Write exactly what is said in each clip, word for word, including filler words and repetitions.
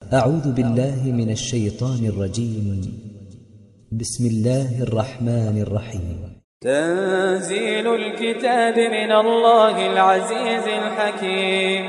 أعوذ بالله من الشيطان الرجيم. بسم الله الرحمن الرحيم. تنزيل الكتاب من الله العزيز الحكيم.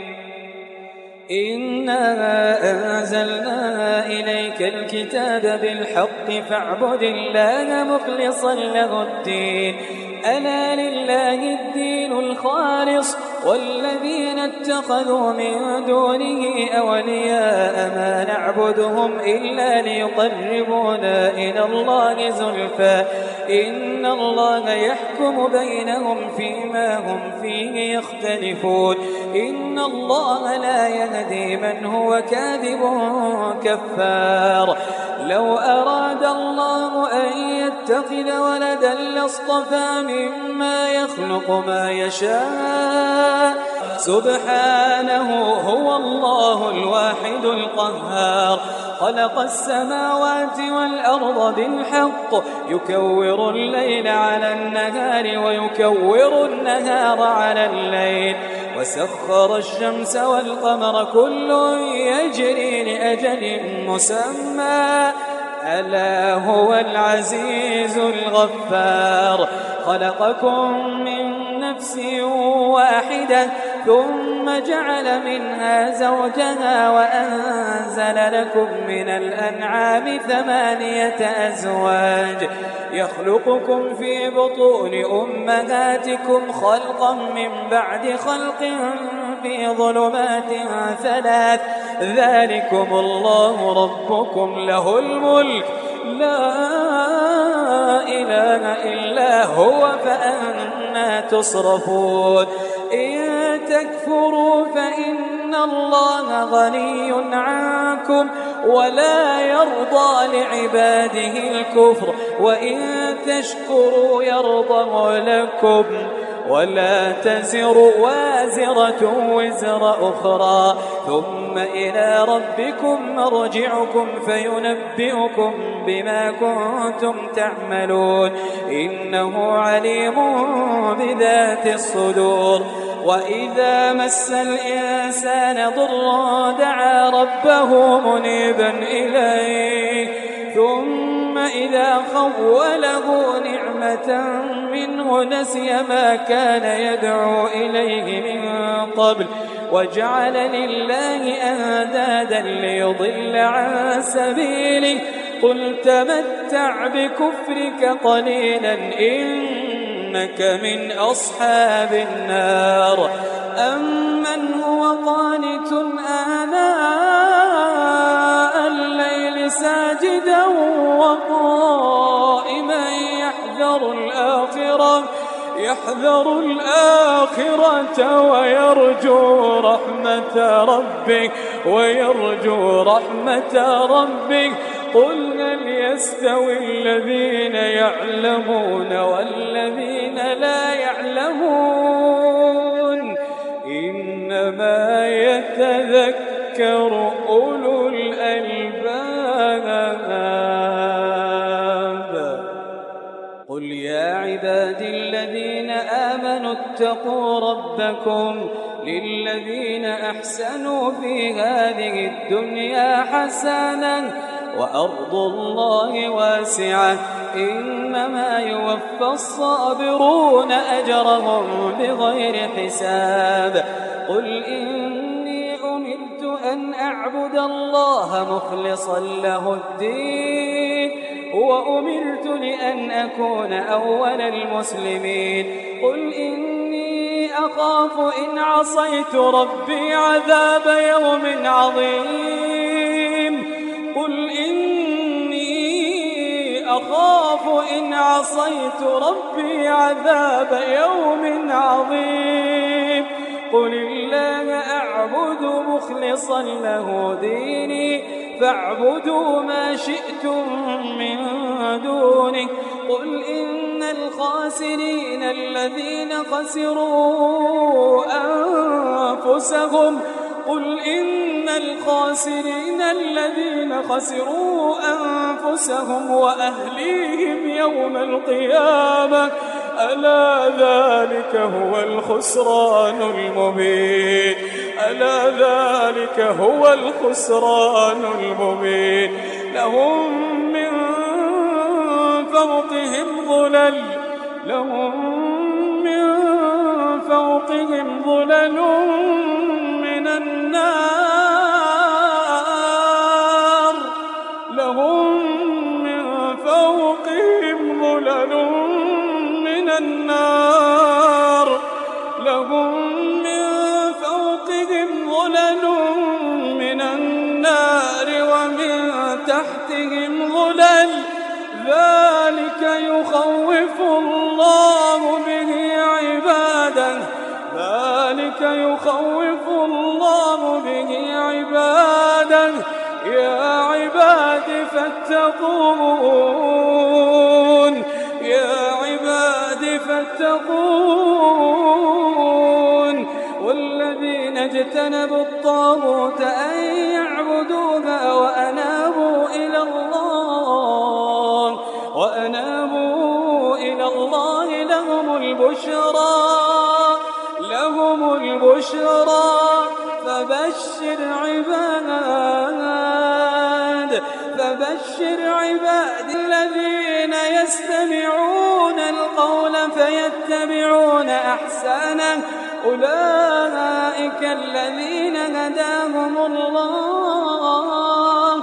إنا أنزلنا إليك الكتاب بالحق فاعبد الله مخلصا له الدين. ألا لله الدين الخالص والذين اتخذوا من دونه أولياء ما نعبدهم إلا ليقربونا إلى الله زلفى إن الله يحكم بينهم فيما هم فيه يختلفون. إن الله لا يهدي من هو كاذب كفار. لو أراد الله أن يتخذ ولدا لاصطفى مما يخلق ما يشاء سبحانه هو الله الواحد القهار. خلق السماوات والأرض بالحق يكور الليل على النهار ويكور النهار على الليل وسخر الشمس والقمر كل يجري لأجل مسمى ألا هو العزيز الغفار. خلقكم من نفس واحدة ثم جعل منها زوجها وأنزل لكم من الأنعام ثمانية أزواج يخلقكم في بطون أمهاتكم خلقا من بعد خلق في ظلمات ثلاث ذلكم الله ربكم له الملك لا إله إلا هو فأنى تصرفون. إن تكفروا فإن الله غني عنكم ولا يرضى لعباده الكفر وإن تشكروا يرضه لكم ولا تزر وازرة وزر أخرى ثم إلى ربكم مرجعكم فينبئكم بما كنتم تعملون إنه عليم بذات الصدور. وإذا مس الإنسان ضر دعا ربه منيبا إليه ثم إذا خوله نعمة منه نسي ما كان يدعو إليه من قبل وجعل لله أندادا ليضل عن سبيله قل تمتع بكفرك قليلا إنك من أصحاب النار. أمن هو قانت آناء الليل ساجدا وقائما يحذر الآخرة يحذر الآخرة ويرجو رحمة ربك ويرجو رحمة ربك قل هل يستوي الذين يعلمون والذين لا يعلمون إنما يتذكر أولو الألباب. قل يا عبادي الذين آمنوا اتقوا ربكم للذين أحسنوا في هذه الدنيا حسنة وأرض الله واسعة إنما يوفى الصابرون أجرهم بغير حساب. قل إني أمرت أن أعبد الله مخلصا له الدين وأمرت لأن أكون أول المسلمين. قل إني أخاف إن عصيت ربي عذاب يوم عظيم. قل إني أخاف إن عصيت ربي عذاب يوم عظيم. قل الله أعبد مخلصا له ديني فاعبدوا ما شئتم من دونه. قل إن الخاسرين الذين خسروا أنفسهم قل إن الخاسرين الذين خسروا أنفسهم وأهليهم يوم القيامة ألا ذلك هو الخسران المبين. ألا ذلك هو الخسران المبين لهم من فوقهم ظلل لهم من فوقهم ظلل من النار لهم من فوقهم ظلل من النار لهم من فوقهم ظلل من النار ومن تحتهم ظلل ذلك يخوف الله به عباده ذلك يخوف الله به عباده يا عباد فاتقون يا عباد فاتقون والذين اجتنبوا الطاغوت أن يعبدوها وأنابوا إلى الله وأنابوا إلى الله لهم البشرى لهم البشرى فبشر عباد فبشر عباد الذين يستمعون القول فيتبعون أحسنه أولئك الذين هداهم الله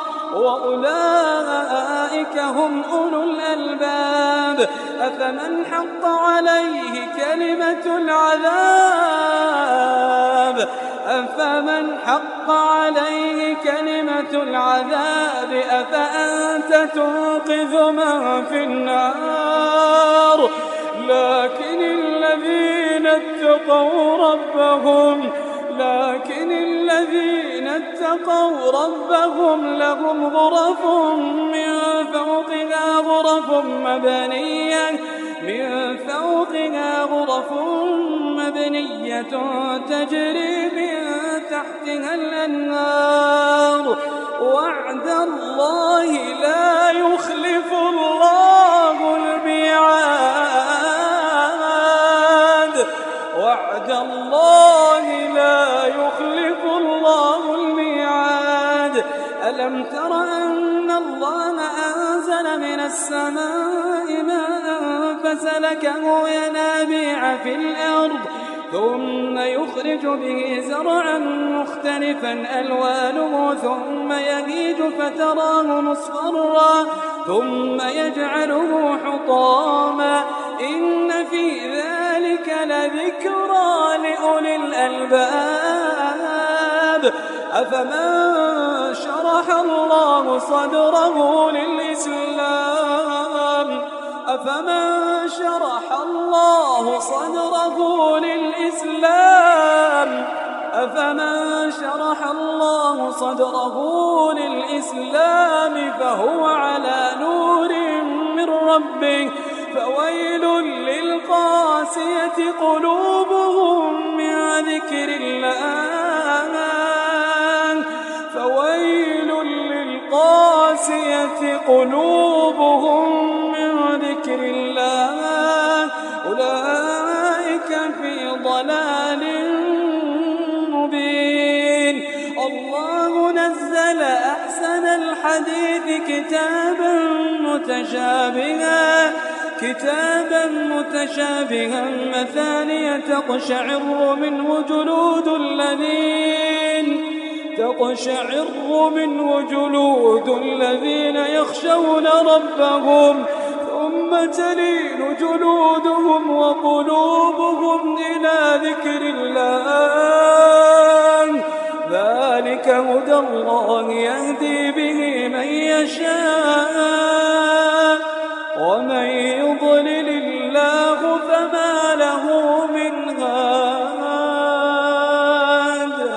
وأولئك هم أولو الألباب أفمن حق عليه كلمة العذاب أفمن حق عليه كلمة العذاب أفأنت تنقذ من في النار لكن الذين اتقوا ربهم لكن الذين اتقوا ربهم لهم غرف من فوقها غرف مبنية من فوقها غرف مبنية تجري من تحتها الأنهار وعد الله لا يخلف الله الميعاد وعد الله لا يخلف الله الميعاد ألم تر أن الله أنزل من السماء ماء فسلكه ينابيع في الأرض ثم يخرج به زرعا مختلفا ألوانه ثم يهيج فتراه مصفرا ثم يجعله حطاما إن في ذلك لذكرى لأولي الألباب أفمن شرح الله صدره للإسلام أفمن شرح الله صدره للإسلام أفمن شرح الله صدره للإسلام فهو على نور من ربه فويل للقاسية قلوبهم من ذكر الله فويل للقاسية قلوبهم من ذكر الله أولئك في ضلال مبين الله نزل أحسن الحديث كتابا متشابها كتابا متشابها مثانية تقشعر منه جلود الذين تقشعر منه جلود الذين يخشون ربهم ثم تلين جلودهم وقلوبهم إلى ذكر الله ذلك هدى الله يهدي به من يشاء ومن يضلل الله فما له من هاد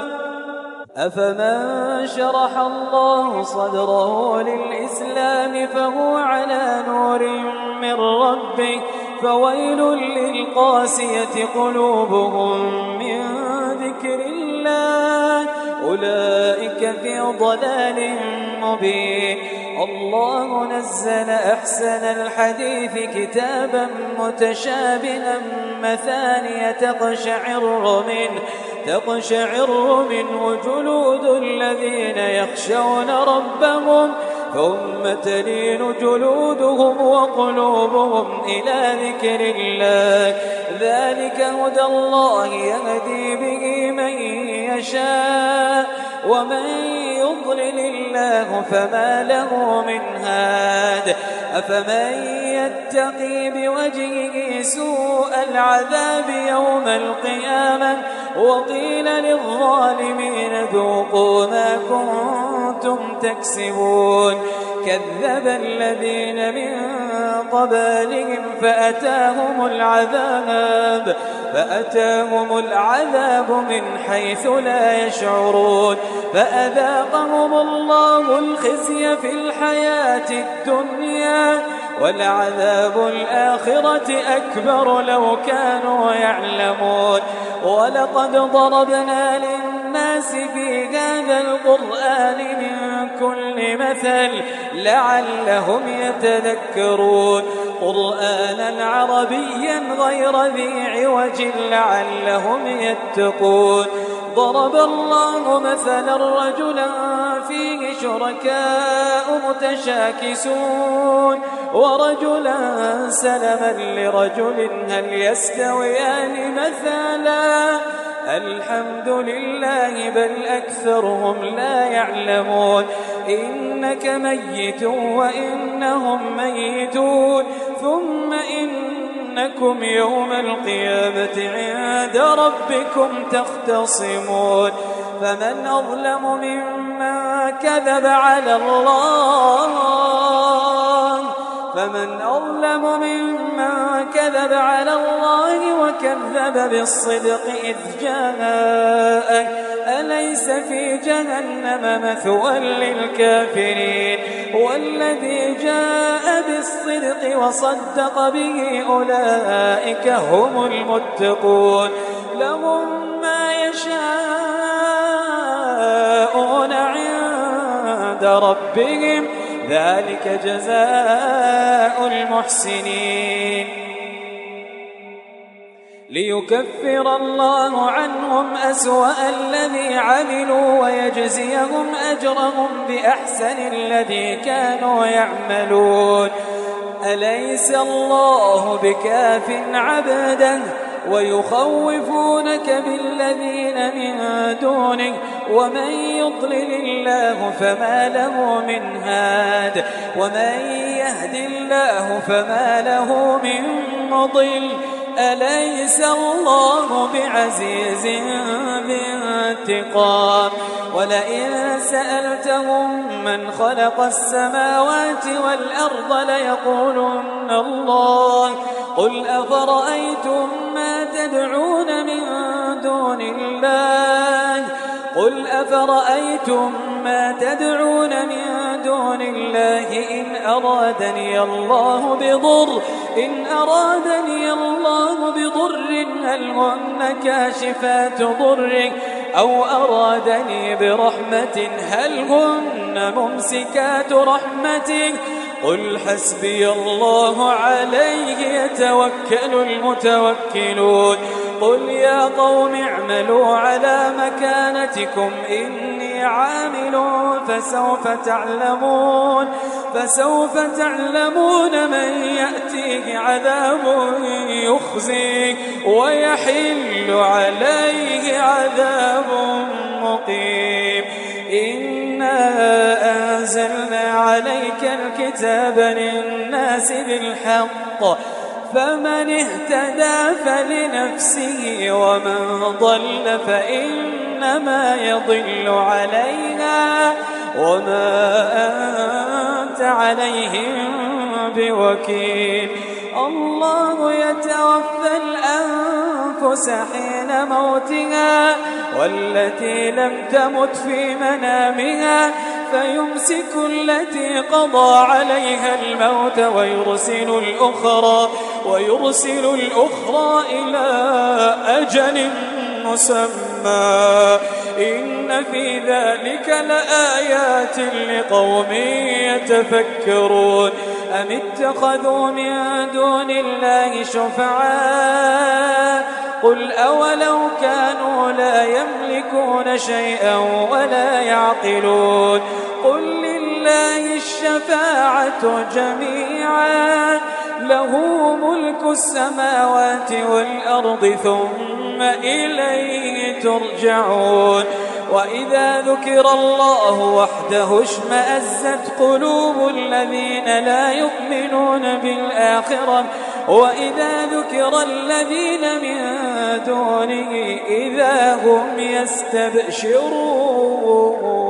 أفمن شرح الله صدره للإسلام فهو على نور من ربه فويل للقاسية قلوبهم من ذكر الله أولئك في ضلال مبين الله نزل أحسن الحديث كتابا متشابها مثانية تقشعر منه تقشعر منه جلود الذين يخشون ربهم ثم تلين جلودهم وقلوبهم إلى ذكر الله ذلك هدى الله يهدي به من يشاء ومن يضلل الله فما له من هاد أفمن يتقي بوجهه سوء العذاب يوم القيامة وقيل للظالمين ذوقوا ما كنتم تكسبون كذب الذين من قبلهم فأتاهم العذاب فأتاهم العذاب من حيث لا يشعرون فأذاقهم الله الخزي في الحياة الدنيا ولعذاب الآخرة أكبر لو كانوا يعلمون ولقد ضربنا للناس في هذا القرآن من كل مثل لعلهم يتذكرون قرآنا عربيا غير ذي عوج لعلهم يتقون ضرب الله مثلا رجلا فيه شركاء متشاكسون ورجلا سلما لرجل هل يستويان مثلا الحمد لله بل أكثرهم لا يعلمون إنك ميت وإنهم ميتون ثم إنكم يوم القيامة عند ربكم تختصمون فمن أظلم ممن كذب على الله فمن أظلم ممن كذب على الله وكذب بالصدق إذ جاءه أليس في جهنم مثوى للكافرين والذي جاء بالصدق وصدق به أولئك هم المتقون لهم ما يشاءون عند ربهم ذلك جزاء المحسنين ليكفر الله عنهم أسوأ الذي عملوا ويجزيهم أجرهم بأحسن الذي كانوا يعملون أليس الله بكاف عبده ويخوفونك بالذين من دونه ومن يضلل الله فما له من هاد ومن يهد الله فما له من مضل أليس الله بعزيز ذي انتقام ولئن سألتهم من خلق السماوات والأرض ليقولن الله قل أفرأيتم ما تدعون من دون الله قل أفرأيتم ما تدعون من دون الله إن أرادني الله بضر إن أرادني الله بضر هل هن كاشفات ضره أو أرادني برحمة هل هن ممسكات رحمته قل حسبي الله عليه يتوكل المتوكلون قل يا قوم اعملوا على مكانتكم إني عامل فسوف تعلمون فسوف تعلمون من يأتيه عذاب يخزيه ويحل عليه عذاب مقيم إنا أنزلنا عليك الكتاب للناس بالحق فمن اهتدى فلنفسه ومن ضل فإنما يضل عليها وما أنت عليهم بوكيل الله يتوفى الأنفس حين موتها والتي لم تمت في منامها فيمسك التي قضى عليها الموت ويرسل الأخرى ويرسل الأخرى إلى أجل مسمى إن في ذلك لآيات لقوم يتفكرون أم اتخذوا من دون الله شفعاء قل أولو كانوا لا يملكون شيئا ولا يعقلون قل لله الشفاعة جميعا له ملك السماوات والأرض ثم إليه ترجعون وإذا ذكر الله وحده اشمأزت قلوب الذين لا يؤمنون بالآخرة وإذا ذكر الذين من دونه إذا هم يستبشرون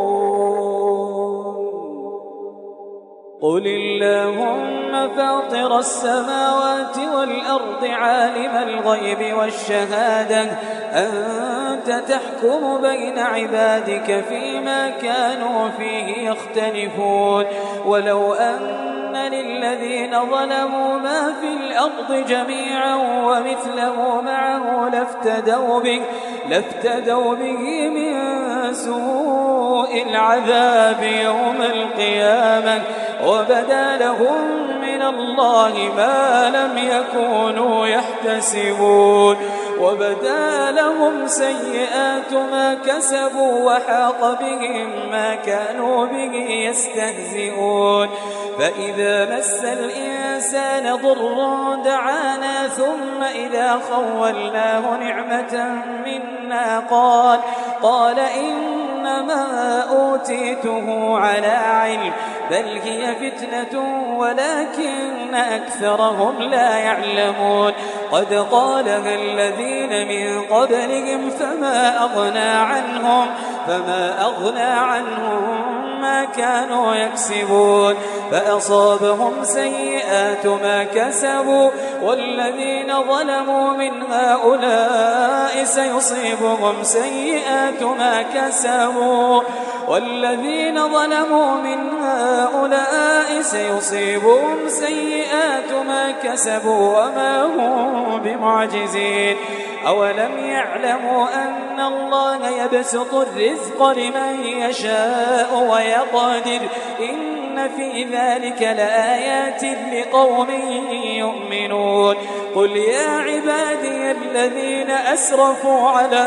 قل اللهم فاطر السماوات والأرض عالم الغيب والشهادة أنت تحكم بين عبادك فيما كانوا فيه يختلفون ولو أن للذين ظلموا ما في الأرض جميعا ومثله معه لافتدوا به, لافتدوا به من سوء العذاب يوم القيامة وبدا لهم من الله ما لم يكونوا يحتسبون وبدا لهم سيئات ما كسبوا وحاق بهم ما كانوا به يستهزئون فإذا مس الإنسان ضر دعانا ثم إذا خولناه نعمة منا قال قال إنما أوتيته على علم بل هي فتنة ولكن أكثرهم لا يعلمون قد قالها الذين من قبلهم فما أغنى عنهم فما أغنى عنهم ما كانوا يكسبون فأصابهم سيئات ما كسبوا والذين ظلموا من هؤلاء سيصيبهم سيئات ما كسبوا والذين ظلموا من هؤلاء سيصيبهم سيئات ما كسبوا وما هم بمعجزين أولم يعلموا أن الله يبسط الرزق لمن يشاء ويقدر إن في ذلك لآيات لقوم يؤمنون قل يا عبادي الذين أسرفوا على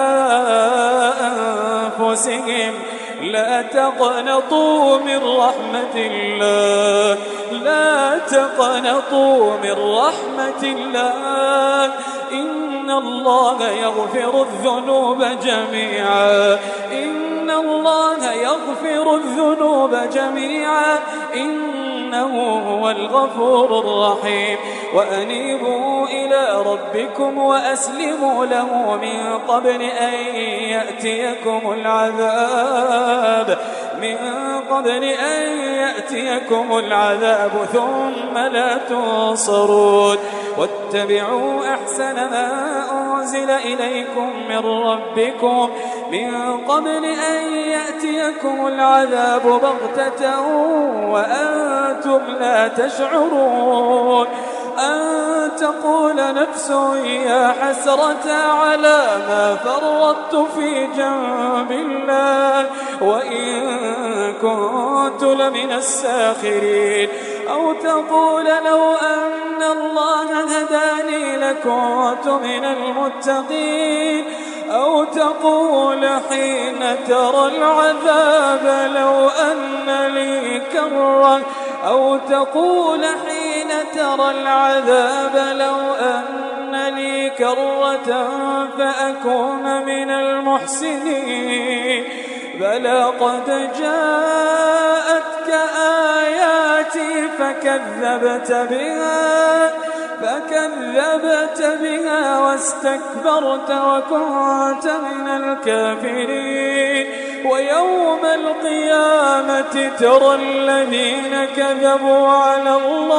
أنفسهم لا تقنطوا من رحمة الله لا تقنطوا من رحمة الله إن الله يغفر الذنوب جميعا إن الله يغفر الذنوب جميعا إنه هو الغفور الرحيم وأنيبوا إلى ربكم وأسلموا له من قبل أن يأتيكم العذاب من قبل أن يأتيكم العذاب ثم لا تنصرون واتبعوا أحسن ما أنزل إليكم من ربكم من قبل أن يأتيكم العذاب بغتة وأنتم لا تشعرون أن تقول نفس يا حسرة على ما فرطت في جنب الله وإن كنت لمن الساخرين أو تقول لو أن الله هداني لكنت من المتقين أو تقول حين ترى العذاب لو أن لي كرة أو تقول حين ترى العذاب لو أن لي كرة فأكون من المحسنين بلى قد جاءتك آياتي فكذبت بها فكذبت بها واستكبرت وكنت من الكافرين ويوم القيامة ترى الذين كذبوا على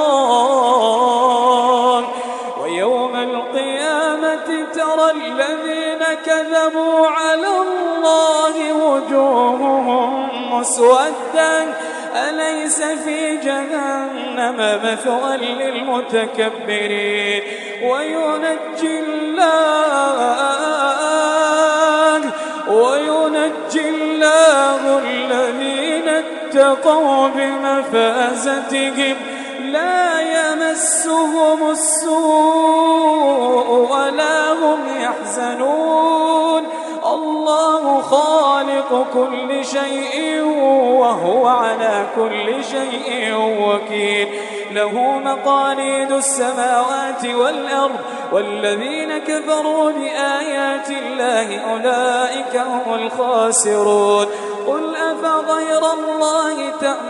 الله ويوم القيامة ترى الذين كذبوا على الله وجوههم مسودة أليس في جهنم مثوى للمتكبرين وينجي الله وينجي الله الذين اتقوا بمفازتهم لا يمسهم السوء ولا هم يحزنون. الله خالق كل شيء وهو على كل شيء وكيل. له مقاليد السماوات والأرض والذين كفروا بآيات الله أولئك هم الخاسرون. قل أفغير الله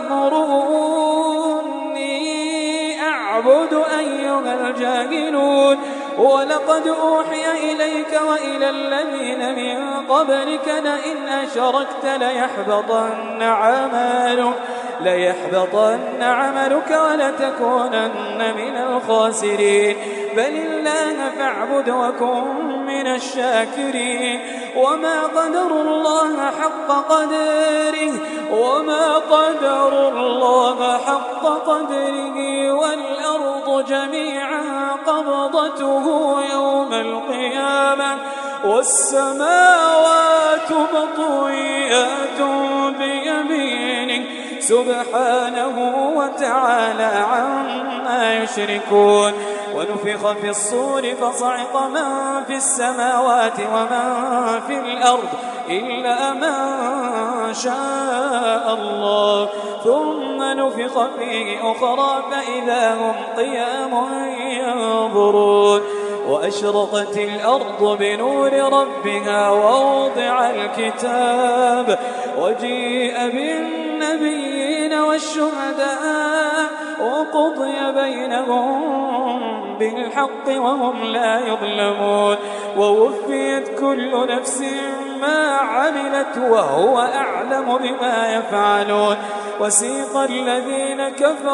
تأمروني أعبد أيها الجاهلون؟ ولقد أوحي إليك وإلى الذين من قبلك لئن أشركت ليحبطن عملك ليحبطن عملك ولتكونن من الخاسرين. بل الله فاعبد وكن من الشاكرين. وما قدروا الله حق قدره وما قدروا الله حق قدره والأرض جميعا قبضته يوم القيامة والسماوات مطويات بيمينه سبحانه وتعالى عما يشركون. ونفخ في الصور فصعق من في السماوات ومن في الأرض إلا من شاء الله ثم نفخ فيه أخرى فإذا هم قيام ينظرون. وأشرقت الأرض بنور ربها ووضع الكتاب وجيء بالنبيين والشهداء وقضي بينهم بالحق وهم لا يظلمون. ووفيت كل نفس ما عملت وهو أعلم بما يفعلون. وسيق الذين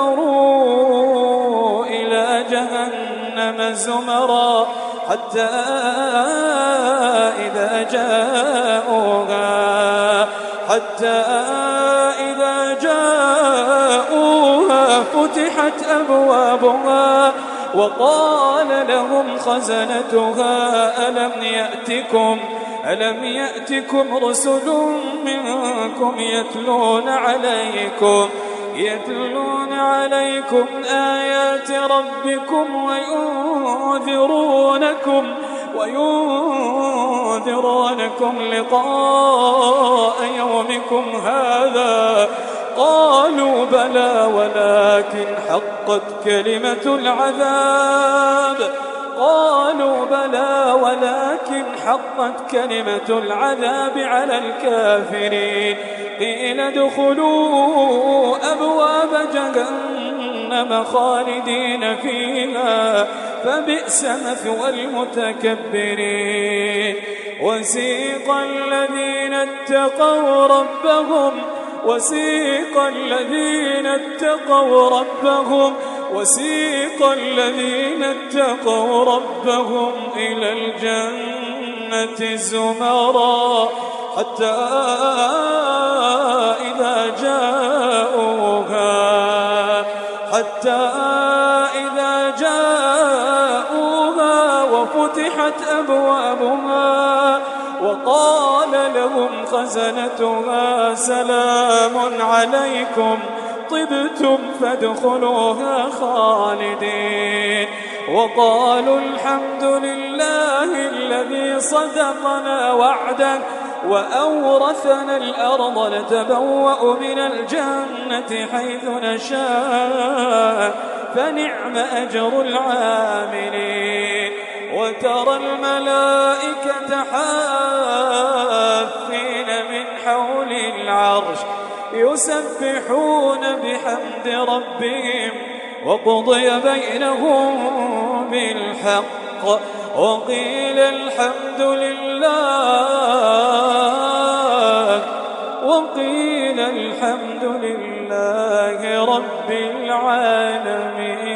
كفروا إلى جهنم زمرا حتى إذا جاءوها حتى إذا جاءوها فتحت أبوابها وقال لهم خزنتها ألم يأتكم ألم يأتكم رسل منكم يتلون عليكم يتلون عليكم آيات ربكم وينذرونكم وينذرونكم لقاء يومكم هذا؟ قالوا بلى ولكن حقت كلمة العذاب قالوا بلى ولكن حقت كلمة العذاب على الكافرين. قيل ادخلوا أبواب جهنم خالدين فيها فبئس مثوى المتكبرين. وسيق الذين اتقوا ربهم وسيق الذين اتقوا ربهم وسيق الذين اتقوا ربهم إلى الجنة زمرا حتى إذا جاءوها حتى إذا جاءوها وفتحت أبوابها وقال لهم خزنتها سلام عليكم طبتم فادخلوها خالدين. وقالوا الحمد لله الذي صدقنا وعده وأورثنا الأرض نتبوأ من الجنة حيث نشاء فنعم أجر العاملين. وترى الملائكة حافين من حول العرش يسبحون بحمد ربهم وقضي بينهم بالحق وقيل الحمد لله وقيل الحمد لله رب العالمين.